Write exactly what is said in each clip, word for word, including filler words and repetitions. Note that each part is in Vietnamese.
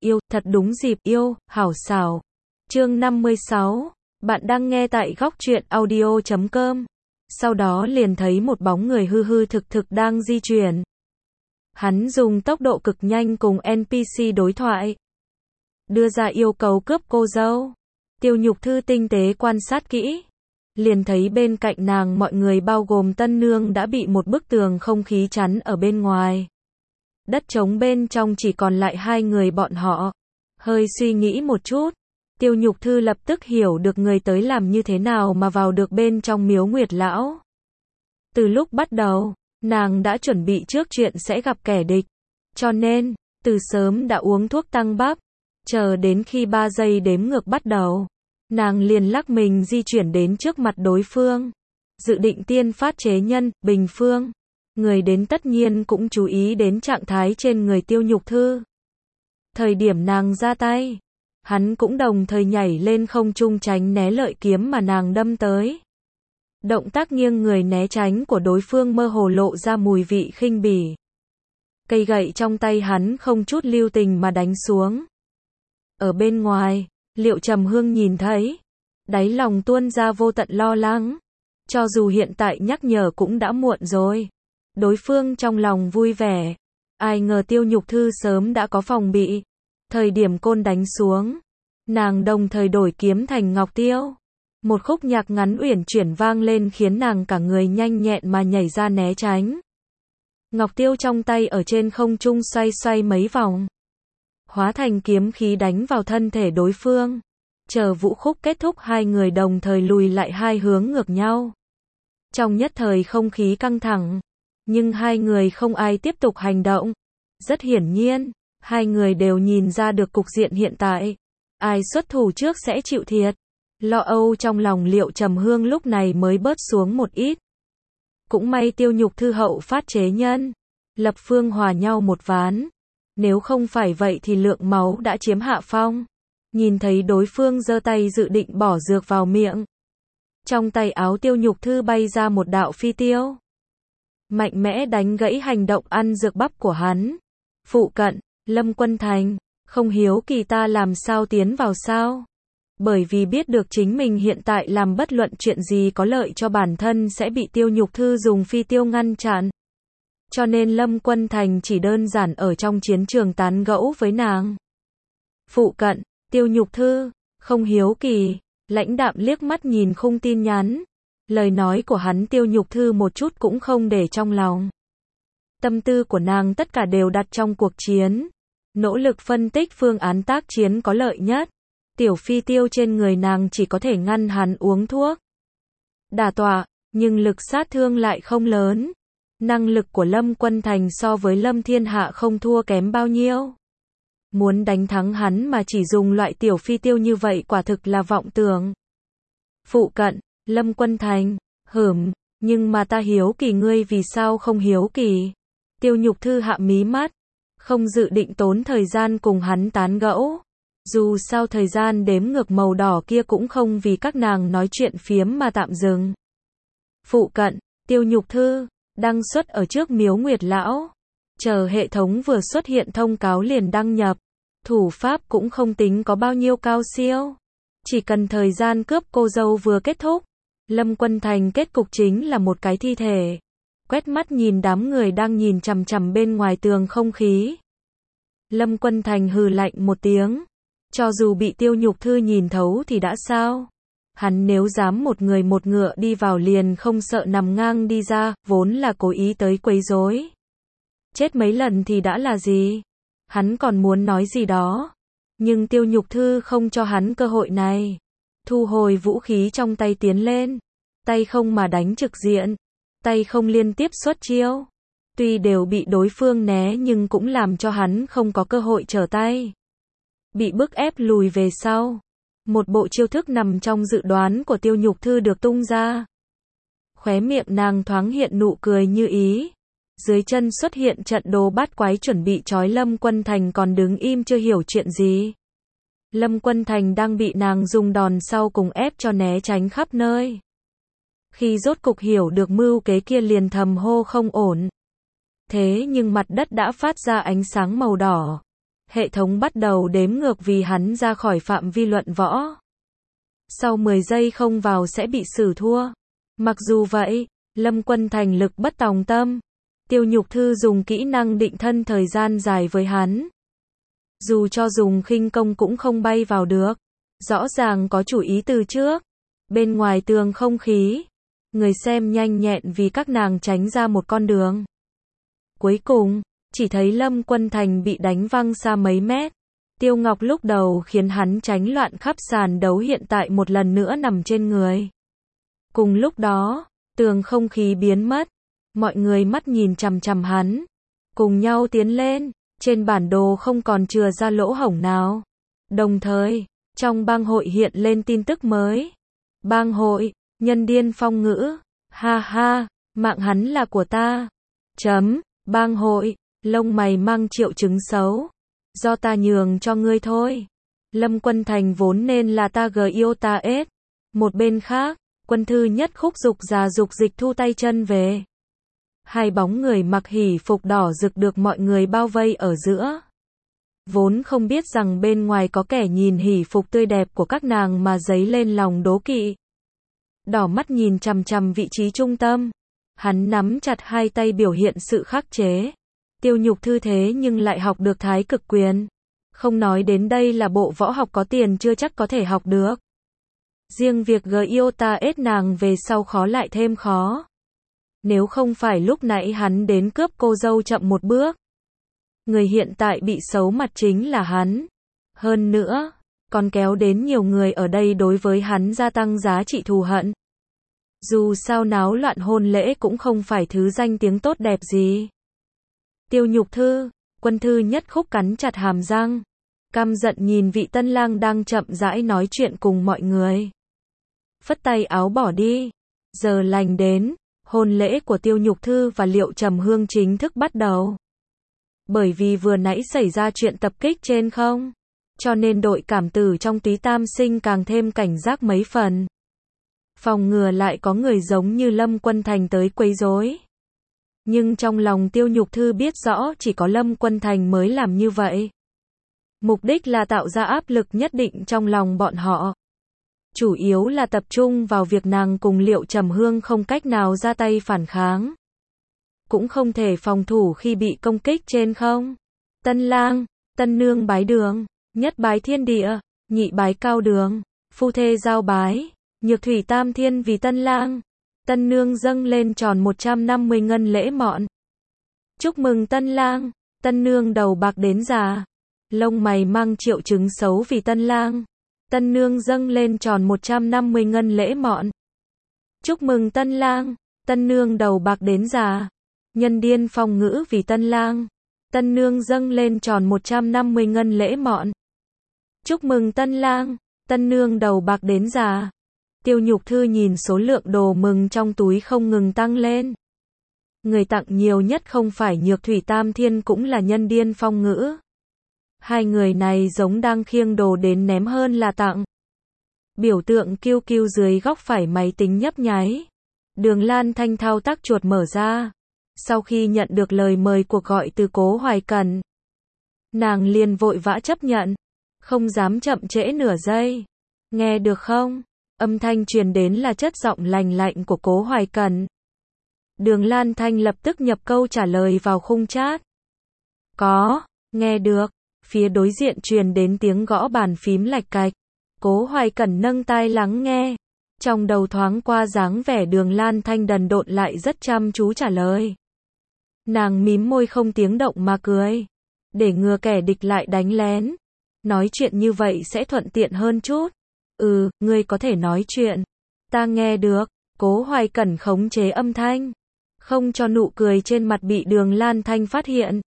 yêu, thật đúng dịp yêu, hảo xảo. Chương năm mươi sáu. Bạn đang nghe tại góc truyện audio chấm com. Sau đó liền thấy một bóng người hư hư thực thực đang di chuyển. Hắn dùng tốc độ cực nhanh cùng en pê xê đối thoại. Đưa ra yêu cầu cướp cô dâu. Tiêu Nhục Thư tinh tế quan sát kỹ. Liền thấy bên cạnh nàng mọi người bao gồm tân nương đã bị một bức tường không khí chắn ở bên ngoài. Đất trống bên trong chỉ còn lại hai người bọn họ. Hơi suy nghĩ một chút. Tiêu Nhục Thư lập tức hiểu được người tới làm như thế nào mà vào được bên trong miếu Nguyệt Lão. Từ lúc bắt đầu, nàng đã chuẩn bị trước chuyện sẽ gặp kẻ địch. Cho nên, từ sớm đã uống thuốc tăng bắp. Chờ đến khi ba giây đếm ngược bắt đầu, nàng liền lắc mình di chuyển đến trước mặt đối phương. Dự định tiên phát chế nhân, bình phương. Người đến tất nhiên cũng chú ý đến trạng thái trên người Tiêu Nhục Thư. Thời điểm nàng ra tay, hắn cũng đồng thời nhảy lên không trung tránh né lợi kiếm mà nàng đâm tới. Động tác nghiêng người né tránh của đối phương mơ hồ lộ ra mùi vị khinh bỉ. Cây gậy trong tay hắn không chút lưu tình mà đánh xuống. Ở bên ngoài, Liệu Trầm Hương nhìn thấy, đáy lòng tuôn ra vô tận lo lắng. Cho dù hiện tại nhắc nhở cũng đã muộn rồi. Đối phương trong lòng vui vẻ. Ai ngờ Tiêu Nhục Thư sớm đã có phòng bị. Thời điểm côn đánh xuống, nàng đồng thời đổi kiếm thành Ngọc Tiêu. Một khúc nhạc ngắn uyển chuyển vang lên khiến nàng cả người nhanh nhẹn mà nhảy ra né tránh. Ngọc Tiêu trong tay ở trên không trung xoay xoay mấy vòng, hóa thành kiếm khí đánh vào thân thể đối phương. Chờ vũ khúc kết thúc hai người đồng thời lùi lại hai hướng ngược nhau. Trong nhất thời không khí căng thẳng, nhưng hai người không ai tiếp tục hành động. Rất hiển nhiên, hai người đều nhìn ra được cục diện hiện tại. Ai xuất thủ trước sẽ chịu thiệt. Lo âu trong lòng Liệu Trầm Hương lúc này mới bớt xuống một ít. Cũng may Tiêu Nhục Thư hậu phát chế nhân, lập phương hòa nhau một ván. Nếu không phải vậy thì lượng máu đã chiếm hạ phong. Nhìn thấy đối phương giơ tay dự định bỏ dược vào miệng. Trong tay áo Tiêu Nhục Thư bay ra một đạo phi tiêu. Mạnh mẽ đánh gãy hành động ăn dược bắp của hắn. Phụ cận, Lâm Quân Thành, không hiếu kỳ ta làm sao tiến vào sao? Bởi vì biết được chính mình hiện tại làm bất luận chuyện gì có lợi cho bản thân sẽ bị Tiêu Nhục Thư dùng phi tiêu ngăn chặn. Cho nên Lâm Quân Thành chỉ đơn giản ở trong chiến trường tán gẫu với nàng. Phụ cận, Tiêu Nhục Thư, không hiếu kỳ, lãnh đạm liếc mắt nhìn khung tin nhắn. Lời nói của hắn Tiêu Nhục Thư một chút cũng không để trong lòng. Tâm tư của nàng tất cả đều đặt trong cuộc chiến. Nỗ lực phân tích phương án tác chiến có lợi nhất. Tiểu phi tiêu trên người nàng chỉ có thể ngăn hắn uống thuốc. Đả tọa, nhưng lực sát thương lại không lớn. Năng lực của Lâm Quân Thành so với Lâm Thiên Hạ không thua kém bao nhiêu. Muốn đánh thắng hắn mà chỉ dùng loại tiểu phi tiêu như vậy quả thực là vọng tưởng. Phụ cận, Lâm Quân Thành, hửm, nhưng mà ta hiếu kỳ ngươi vì sao không hiếu kỳ. Tiêu Nhục Thư hạ mí mắt, không dự định tốn thời gian cùng hắn tán gẫu. Dù sao thời gian đếm ngược màu đỏ kia cũng không vì các nàng nói chuyện phiếm mà tạm dừng. Phụ cận, Tiêu Nhục Thư, đăng xuất ở trước miếu Nguyệt Lão. Chờ hệ thống vừa xuất hiện thông cáo liền đăng nhập. Thủ pháp cũng không tính có bao nhiêu cao siêu. Chỉ cần thời gian cướp cô dâu vừa kết thúc. Lâm Quân Thành kết cục chính là một cái thi thể. Quét mắt nhìn đám người đang nhìn chằm chằm bên ngoài tường không khí. Lâm Quân Thành hừ lạnh một tiếng. Cho dù bị Tiêu Nhục Thư nhìn thấu thì đã sao? Hắn nếu dám một người một ngựa đi vào liền không sợ nằm ngang đi ra, vốn là cố ý tới quấy rối. Chết mấy lần thì đã là gì? Hắn còn muốn nói gì đó. Nhưng Tiêu Nhục Thư không cho hắn cơ hội này. Thu hồi vũ khí trong tay tiến lên. Tay không mà đánh trực diện. Tay không liên tiếp xuất chiêu. Tuy đều bị đối phương né nhưng cũng làm cho hắn không có cơ hội trở tay. Bị bức ép lùi về sau. Một bộ chiêu thức nằm trong dự đoán của Tiêu Nhục Thư được tung ra. Khóe miệng nàng thoáng hiện nụ cười như ý. Dưới chân xuất hiện trận đồ bát quái chuẩn bị trói Lâm Quân Thành còn đứng im chưa hiểu chuyện gì. Lâm Quân Thành đang bị nàng dùng đòn sau cùng ép cho né tránh khắp nơi. Khi rốt cục hiểu được mưu kế kia liền thầm hô không ổn. Thế nhưng mặt đất đã phát ra ánh sáng màu đỏ. hệ thống bắt đầu đếm ngược vì hắn ra khỏi phạm vi luận võ. Sau mười giây không vào sẽ bị xử thua. Mặc dù vậy, Lâm Quân Thành lực bất tòng tâm. Tiêu Nhục Thư dùng kỹ năng định thân thời gian dài với hắn. Dù cho dùng khinh công cũng không bay vào được. Rõ ràng có chủ ý từ trước. Bên ngoài tường không khí. Người xem nhanh nhẹn vì các nàng tránh ra một con đường. Cuối cùng, chỉ thấy Lâm Quân Thành bị đánh văng xa mấy mét. Tiêu Ngọc lúc đầu khiến hắn tránh loạn khắp sàn đấu hiện tại một lần nữa nằm trên người. Cùng lúc đó, tường không khí biến mất. Mọi người mắt nhìn chằm chằm hắn. Cùng nhau tiến lên. Trên bản đồ không còn chừa ra lỗ hổng nào. Đồng thời, trong bang hội hiện lên tin tức mới. Bang hội, nhân điên phong ngữ. Ha ha, mạng hắn là của ta. Chấm, bang hội, lông mày mang triệu chứng xấu. Do ta nhường cho ngươi thôi. Lâm Quân Thành vốn nên là ta g yêu ta ết. Một bên khác, Quân Thư Nhất Khúc dục già dục dịch thu tay chân về. Hai bóng người mặc hỉ phục đỏ rực được mọi người bao vây ở giữa. Vốn không biết rằng bên ngoài có kẻ nhìn hỉ phục tươi đẹp của các nàng mà dấy lên lòng đố kỵ. Đỏ mắt nhìn chằm chằm vị trí trung tâm. Hắn nắm chặt hai tay biểu hiện sự khắc chế. Tiêu Nhục Thư thế nhưng lại học được Thái Cực Quyền. Không nói đến đây là bộ võ học có tiền chưa chắc có thể học được. Riêng việc g yêu ta ết nàng về sau khó lại thêm khó. Nếu không phải lúc nãy hắn đến cướp cô dâu chậm một bước. Người hiện tại bị xấu mặt chính là hắn. Hơn nữa, còn kéo đến nhiều người ở đây đối với hắn gia tăng giá trị thù hận. Dù sao náo loạn hôn lễ cũng không phải thứ danh tiếng tốt đẹp gì. Tiêu Nhục Thư, Quân Thư Nhất Khúc cắn chặt hàm răng. Căm giận nhìn vị tân lang đang chậm rãi nói chuyện cùng mọi người. Phất tay áo bỏ đi. Giờ lành đến, hôn lễ của Tiêu Nhục Thư và Liệu Trầm Hương chính thức bắt đầu. Bởi vì vừa nãy xảy ra chuyện tập kích trên không, cho nên đội cảm tử trong Túy Tam Sinh càng thêm cảnh giác mấy phần. Phòng ngừa lại có người giống như Lâm Quân Thành tới quấy rối. Nhưng trong lòng Tiêu Nhục Thư biết rõ chỉ có Lâm Quân Thành mới làm như vậy. Mục đích là tạo ra áp lực nhất định trong lòng bọn họ. Chủ yếu là tập trung vào việc nàng cùng Liệu Trầm Hương không cách nào ra tay phản kháng. Cũng không thể phòng thủ khi bị công kích trên không. Tân lang, tân nương bái đường, nhất bái thiên địa, nhị bái cao đường, phu thê giao bái, nhược thủy tam thiên vì tân lang. Tân nương dâng lên tròn một trăm năm mươi ngân lễ mọn. Chúc mừng tân lang, tân nương đầu bạc đến già. Lông mày mang triệu chứng xấu vì tân lang. Tân nương dâng lên tròn một trăm năm mươi ngân lễ mọn. Chúc mừng tân lang, tân nương đầu bạc đến già. Nhân điên phong ngữ vì tân lang. Tân nương dâng lên tròn một trăm năm mươi ngân lễ mọn. Chúc mừng tân lang, tân nương đầu bạc đến già. Tiêu Nhục Thư nhìn số lượng đồ mừng trong túi không ngừng tăng lên. Người tặng nhiều nhất không phải Nhược Thủy Tam Thiên cũng là Nhân Điên Phong Ngữ. Hai người này giống đang khiêng đồ đến ném hơn là tặng. Biểu tượng kiêu kiêu dưới góc phải máy tính nhấp nháy. Đường Lan Thanh thao tác chuột mở ra. Sau khi nhận được lời mời cuộc gọi từ Cố Hoài Cẩn, nàng liền vội vã chấp nhận. Không dám chậm trễ nửa giây. Nghe được không? Âm thanh truyền đến là chất giọng lành lạnh của Cố Hoài Cẩn. Đường Lan Thanh lập tức nhập câu trả lời vào khung chat. Có, nghe được. Phía đối diện truyền đến tiếng gõ bàn phím lạch cạch. Cố Hoài Cẩn nâng tai lắng nghe. Trong đầu thoáng qua dáng vẻ Đường Lan Thanh đần độn lại rất chăm chú trả lời. Nàng mím môi không tiếng động mà cười. Để ngừa kẻ địch lại đánh lén. Nói chuyện như vậy sẽ thuận tiện hơn chút. Ừ, ngươi có thể nói chuyện. Ta nghe được. Cố Hoài Cẩn khống chế âm thanh. Không cho nụ cười trên mặt bị Đường Lan Thanh phát hiện.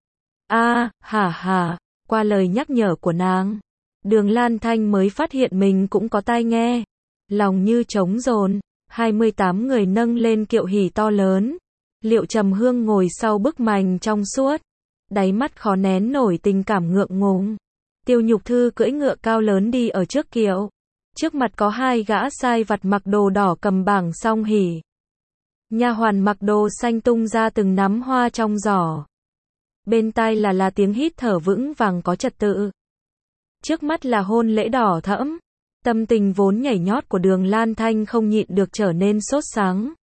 A, à, hả hả. Qua lời nhắc nhở của nàng, Đường Lan Thanh mới phát hiện mình cũng có tai nghe. Lòng như trống dồn. hai mươi tám người nâng lên kiệu hỉ to lớn. Liệu Trầm Hương ngồi sau bức mành trong suốt. Đáy mắt khó nén nổi tình cảm ngượng ngùng. Tiêu Nhục Thư cưỡi ngựa cao lớn đi ở trước kiệu. Trước mặt có hai gã sai vặt mặc đồ đỏ cầm bảng song hỉ. Nha hoàn mặc đồ xanh tung ra từng nắm hoa trong giỏ. Bên tai là là tiếng hít thở vững vàng có trật tự. Trước mắt là hôn lễ đỏ thẫm. Tâm tình vốn nhảy nhót của Đường Lan Thanh không nhịn được trở nên sốt sắng.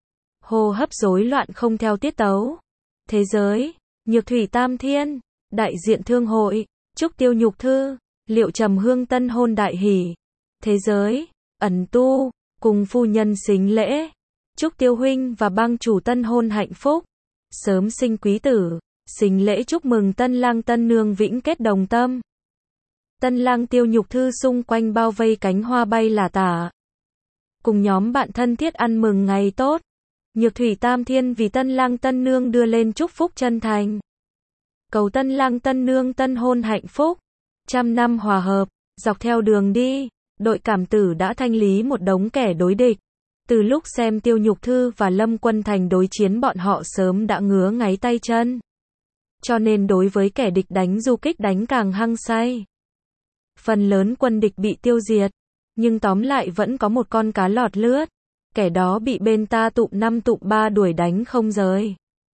Hô hấp rối loạn không theo tiết tấu. Thế giới, Nhược Thủy Tam Thiên, đại diện thương hội, Trúc Tiêu Nhục Thư, Liệu Trầm Hương tân hôn đại hỷ. Thế giới, ẩn tu, cùng phu nhân xính lễ. Trúc Tiêu huynh và bang chủ tân hôn hạnh phúc. Sớm sinh quý tử, xính lễ chúc mừng tân lang tân nương vĩnh kết đồng tâm. Tân lang Tiêu Nhục Thư xung quanh bao vây cánh hoa bay là tả. Cùng nhóm bạn thân thiết ăn mừng ngày tốt. Nhược Thủy Tam Thiên vì tân lang tân nương đưa lên chúc phúc chân thành. Cầu tân lang tân nương tân hôn hạnh phúc, trăm năm hòa hợp. Dọc theo đường đi, đội cảm tử đã thanh lý một đống kẻ đối địch. Từ lúc xem Tiêu Nhục Thư và Lâm Quân Thành đối chiến bọn họ sớm đã ngứa ngáy tay chân. Cho nên đối với kẻ địch đánh du kích đánh càng hăng say. Phần lớn quân địch bị tiêu diệt, nhưng tóm lại vẫn có một con cá lọt lướt. Kẻ đó bị bên ta tụm năm tụm ba đuổi đánh không rời.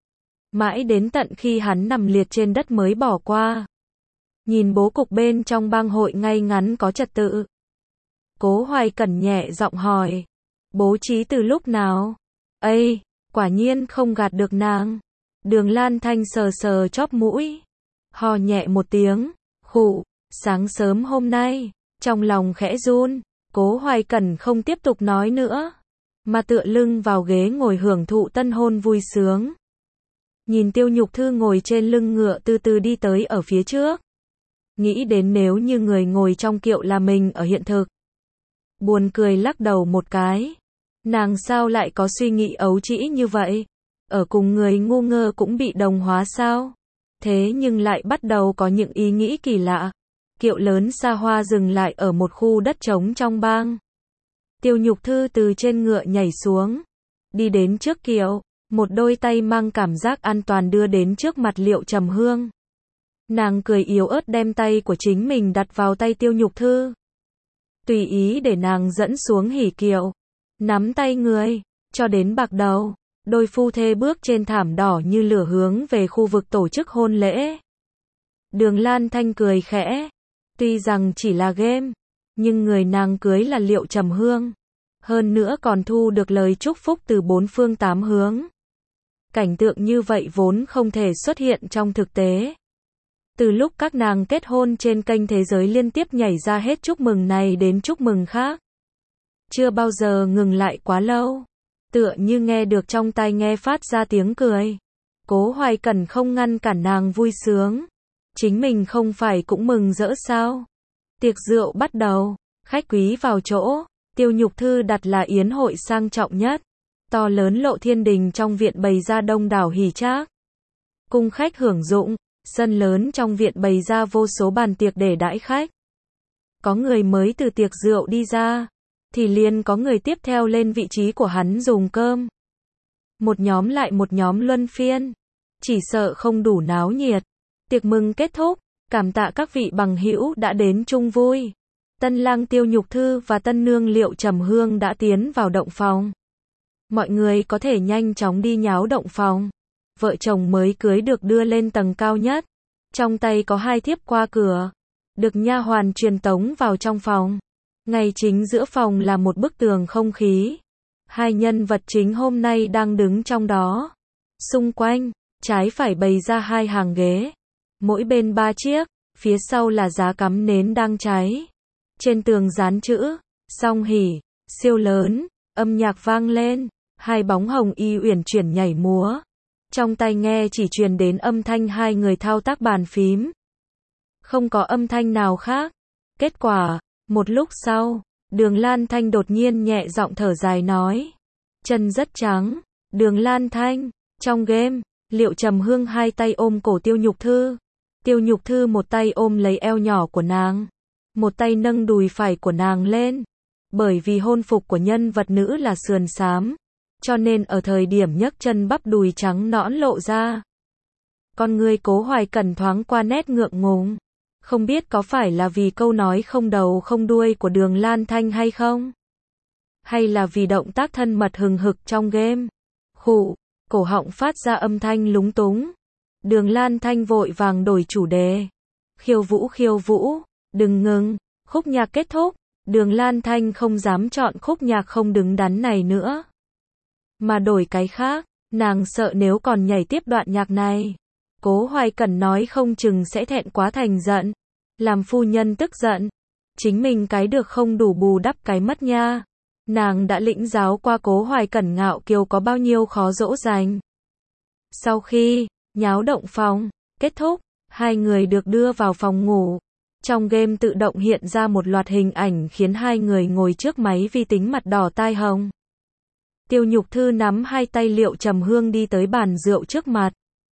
Mãi đến tận khi hắn nằm liệt trên đất mới bỏ qua. Nhìn bố cục bên trong bang hội ngay ngắn có trật tự. Cố Hoài Cẩn nhẹ giọng hỏi. Bố trí từ lúc nào? Ây, quả nhiên không gạt được nàng. Đường Lan Thanh sờ sờ chóp mũi. Hò nhẹ một tiếng. Khụ, sáng sớm hôm nay, trong lòng khẽ run. Cố Hoài Cẩn không tiếp tục nói nữa. Mà tựa lưng vào ghế ngồi hưởng thụ tân hôn vui sướng. Nhìn Tiêu Nhục Thư ngồi trên lưng ngựa từ từ đi tới ở phía trước. Nghĩ đến nếu như người ngồi trong kiệu là mình ở hiện thực. Buồn cười lắc đầu một cái. Nàng sao lại có suy nghĩ ấu trĩ như vậy? Ở cùng người ngu ngơ cũng bị đồng hóa sao? Thế nhưng lại bắt đầu có những ý nghĩ kỳ lạ. Kiệu lớn xa hoa dừng lại ở một khu đất trống trong bang. Tiêu Nhục Thư từ trên ngựa nhảy xuống. Đi đến trước kiệu. Một đôi tay mang cảm giác an toàn đưa đến trước mặt Liệu Trầm Hương. Nàng cười yếu ớt đem tay của chính mình đặt vào tay Tiêu Nhục Thư. Tùy ý để nàng dẫn xuống hỉ kiệu. Nắm tay người, cho đến bạc đầu. Đôi phu thê bước trên thảm đỏ như lửa hướng về khu vực tổ chức hôn lễ. Đường Lan Thanh cười khẽ. Tuy rằng chỉ là game, nhưng người nàng cưới là Liệu Trầm Hương. Hơn nữa còn thu được lời chúc phúc từ bốn phương tám hướng. Cảnh tượng như vậy vốn không thể xuất hiện trong thực tế. Từ lúc các nàng kết hôn trên kênh thế giới liên tiếp nhảy ra hết chúc mừng này đến chúc mừng khác. Chưa bao giờ ngừng lại quá lâu. Tựa như nghe được trong tai nghe phát ra tiếng cười. Cố Hoài Cẩn không ngăn cản nàng vui sướng. Chính mình không phải cũng mừng rỡ sao? Tiệc rượu bắt đầu. Khách quý vào chỗ. Tiêu Nhục Thư đặt là yến hội sang trọng nhất. To lớn Lộ Thiên Đình trong viện bày ra đông đảo hỉ trác. Cung khách hưởng dụng. Sân lớn trong viện bày ra vô số bàn tiệc để đãi khách. Có người mới từ tiệc rượu đi ra, thì liền có người tiếp theo lên vị trí của hắn dùng cơm. Một nhóm lại một nhóm luân phiên. Chỉ sợ không đủ náo nhiệt. Tiệc mừng kết thúc, cảm tạ các vị bằng hữu đã đến chung vui. Tân lang Tiêu Nhục Thư và tân nương Liệu Trầm Hương đã tiến vào động phòng. Mọi người có thể nhanh chóng đi nháo động phòng. Vợ chồng mới cưới được đưa lên tầng cao nhất. Trong tay có hai thiếp qua cửa. Được nha hoàn truyền tống vào trong phòng. Ngay chính giữa phòng là một bức tường không khí. Hai nhân vật chính hôm nay đang đứng trong đó. Xung quanh, trái phải bày ra hai hàng ghế. Mỗi bên ba chiếc, phía sau là giá cắm nến đang cháy. Trên tường dán chữ, song hỉ, siêu lớn, âm nhạc vang lên. Hai bóng hồng y uyển chuyển nhảy múa. Trong tai nghe chỉ truyền đến âm thanh hai người thao tác bàn phím. Không có âm thanh nào khác. Kết quả, một lúc sau, Đường Lan Thanh đột nhiên nhẹ giọng thở dài nói. Chân rất trắng. Đường Lan Thanh, trong game, Liệu Trầm Hương hai tay ôm cổ Tiêu Nhục Thư. Tiêu Nhục Thư một tay ôm lấy eo nhỏ của nàng. Một tay nâng đùi phải của nàng lên. Bởi vì hôn phục của nhân vật nữ là sườn xám. Cho nên ở thời điểm nhấc chân bắp đùi trắng nõn lộ ra. Con người Cố Hoài Cẩn thoáng qua nét ngượng ngùng. Không biết có phải là vì câu nói không đầu không đuôi của Đường Lan Thanh hay không? Hay là vì động tác thân mật hừng hực trong game? Khụ, cổ họng phát ra âm thanh lúng túng. Đường Lan Thanh vội vàng đổi chủ đề. Khiêu vũ khiêu vũ, đừng ngừng, khúc nhạc kết thúc, Đường Lan Thanh không dám chọn khúc nhạc không đứng đắn này nữa. Mà đổi cái khác, nàng sợ nếu còn nhảy tiếp đoạn nhạc này. Cố Hoài Cẩn nói không chừng sẽ thẹn quá thành giận. Làm phu nhân tức giận. Chính mình cái được không đủ bù đắp cái mất nha. Nàng đã lĩnh giáo qua Cố Hoài Cẩn ngạo kiều có bao nhiêu khó dỗ dành. Sau khi nháo động phòng kết thúc, hai người được đưa vào phòng ngủ. Trong game tự động hiện ra một loạt hình ảnh khiến hai người ngồi trước máy vi tính mặt đỏ tai hồng. Tiêu Nhục Thư nắm hai tay Liệu Trầm Hương đi tới bàn rượu trước mặt.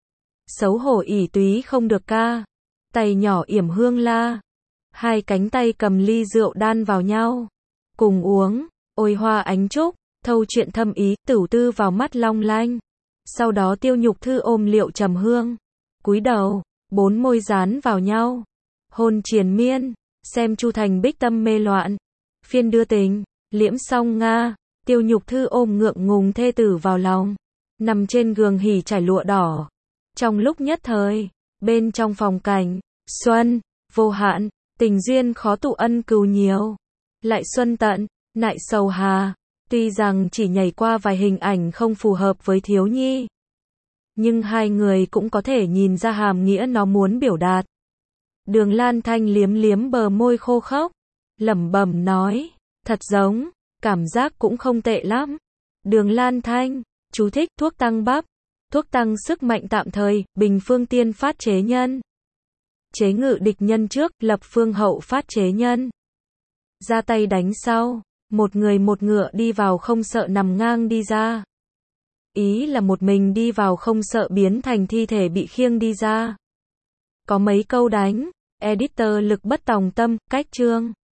Xấu hổ ỷ túy không được ca. Tay nhỏ yểm hương la. Hai cánh tay cầm ly rượu đan vào nhau. Cùng uống, ôi hoa ánh trúc, thâu chuyện thâm ý, tửu tư vào mắt long lanh. Sau đó Tiêu Nhục Thư ôm Liệu Trầm Hương. Cúi đầu, bốn môi dán vào nhau. Hôn triền miên, xem Chu Thành Bích tâm mê loạn. Phiên đưa tình, liễm song Nga. Tiêu Nhục Thư ôm ngượng ngùng thê tử vào lòng. Nằm trên giường hỉ trải lụa đỏ. Trong lúc nhất thời, bên trong phòng cảnh, xuân, vô hạn, tình duyên khó tụ ân cừu nhiều. Lại xuân tận, nại sầu hà. Tuy rằng chỉ nhảy qua vài hình ảnh không phù hợp với thiếu nhi. Nhưng hai người cũng có thể nhìn ra hàm nghĩa nó muốn biểu đạt. Đường Lan Thanh liếm liếm bờ môi khô khốc. Lẩm bẩm nói, thật giống, cảm giác cũng không tệ lắm. Đường Lan Thanh, chú thích thuốc tăng bắp. Thuốc tăng sức mạnh tạm thời, bình phương tiên phát chế nhân. Chế ngự địch nhân trước, lập phương hậu phát chế nhân. Ra tay đánh sau, một người một ngựa đi vào không sợ nằm ngang đi ra. Ý là một mình đi vào không sợ biến thành thi thể bị khiêng đi ra. Có mấy câu đánh, editor lực bất tòng tâm, cách chương.